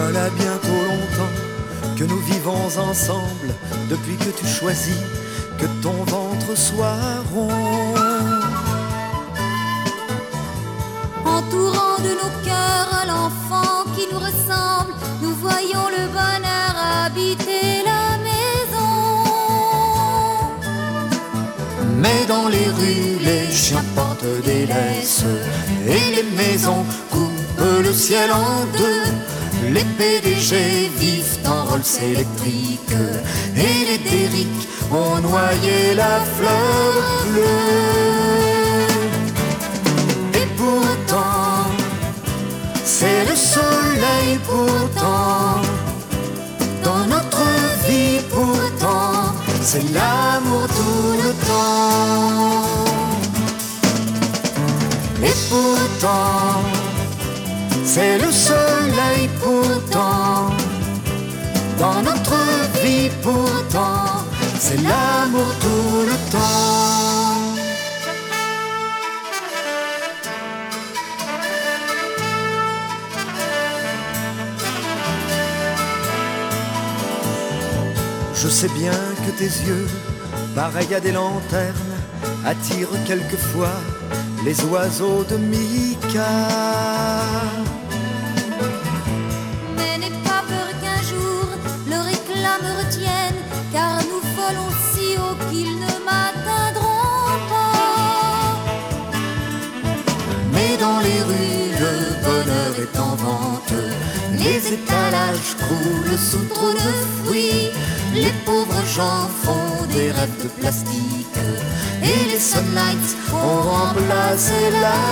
Voilà bientôt longtemps que nous vivons ensemble, depuis que tu choisis que ton ventre soit rond. Entourant de nos cœurs l'enfant qui nous ressemble, nous voyons le bonheur habiter la maison. Mais dans les rues, les chiens portent des laisses et les maisons coupent le ciel en deux. Les PDG vivent en Rolls électriques et les Derrick ont noyé la fleur bleue. Et pourtant, c'est le soleil pourtant, dans notre vie pourtant, c'est l'amour tout le temps. Et pourtant, c'est le soleil pourtant, dans notre vie pourtant, c'est l'amour tout le temps. Je sais bien que tes yeux, pareils à des lanternes, attirent quelquefois les oiseaux de Mika. Mais n'aie pas peur qu'un jour le réclame retienne, car nous volons si haut qu'ils ne m'atteindront pas. Mais dans les rues, le bonheur est en vente. Les étalages croulent sous trop de fruits. Les pauvres gens font des rêves de plastique et les sunlights ont remplacé la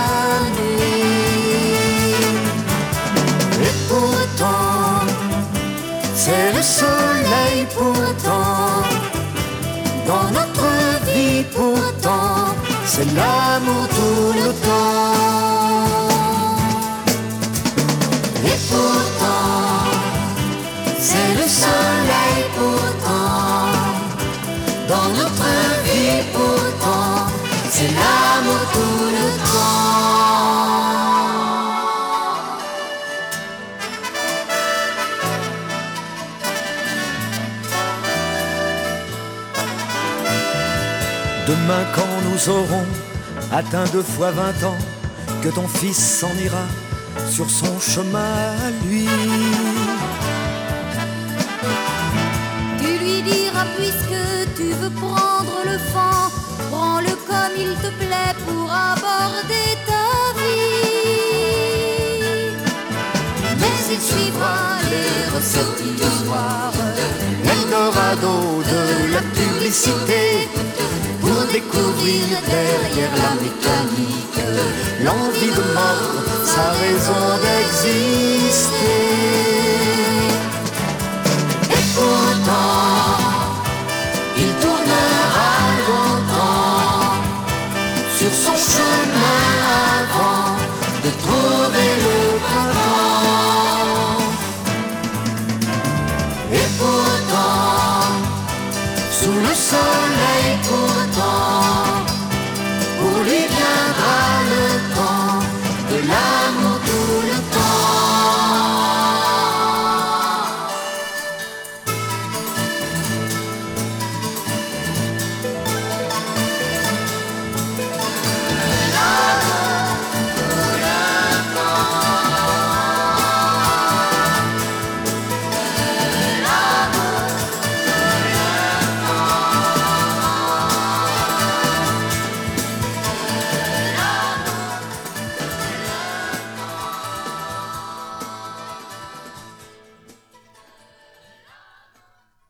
nuit. Et pourtant, c'est le soleil pourtant, dans notre vie pourtant, c'est l'amour tout le temps. Et pourtant, c'est le soleil pourtant, dans notre vie pourtant, c'est l'amour tout le temps. Demain quand nous aurons atteint 2 fois 20 ans, que ton fils s'en ira sur son chemin à lui. Tu lui diras, puisque tu veux prendre le vent, prends-le comme il te plaît pour aborder ta vie. Mais il suivra les ressorties du soir, L'Eldorado de la publicité, pour découvrir derrière la mécanique l'envie de mordre, sa raison d'exister.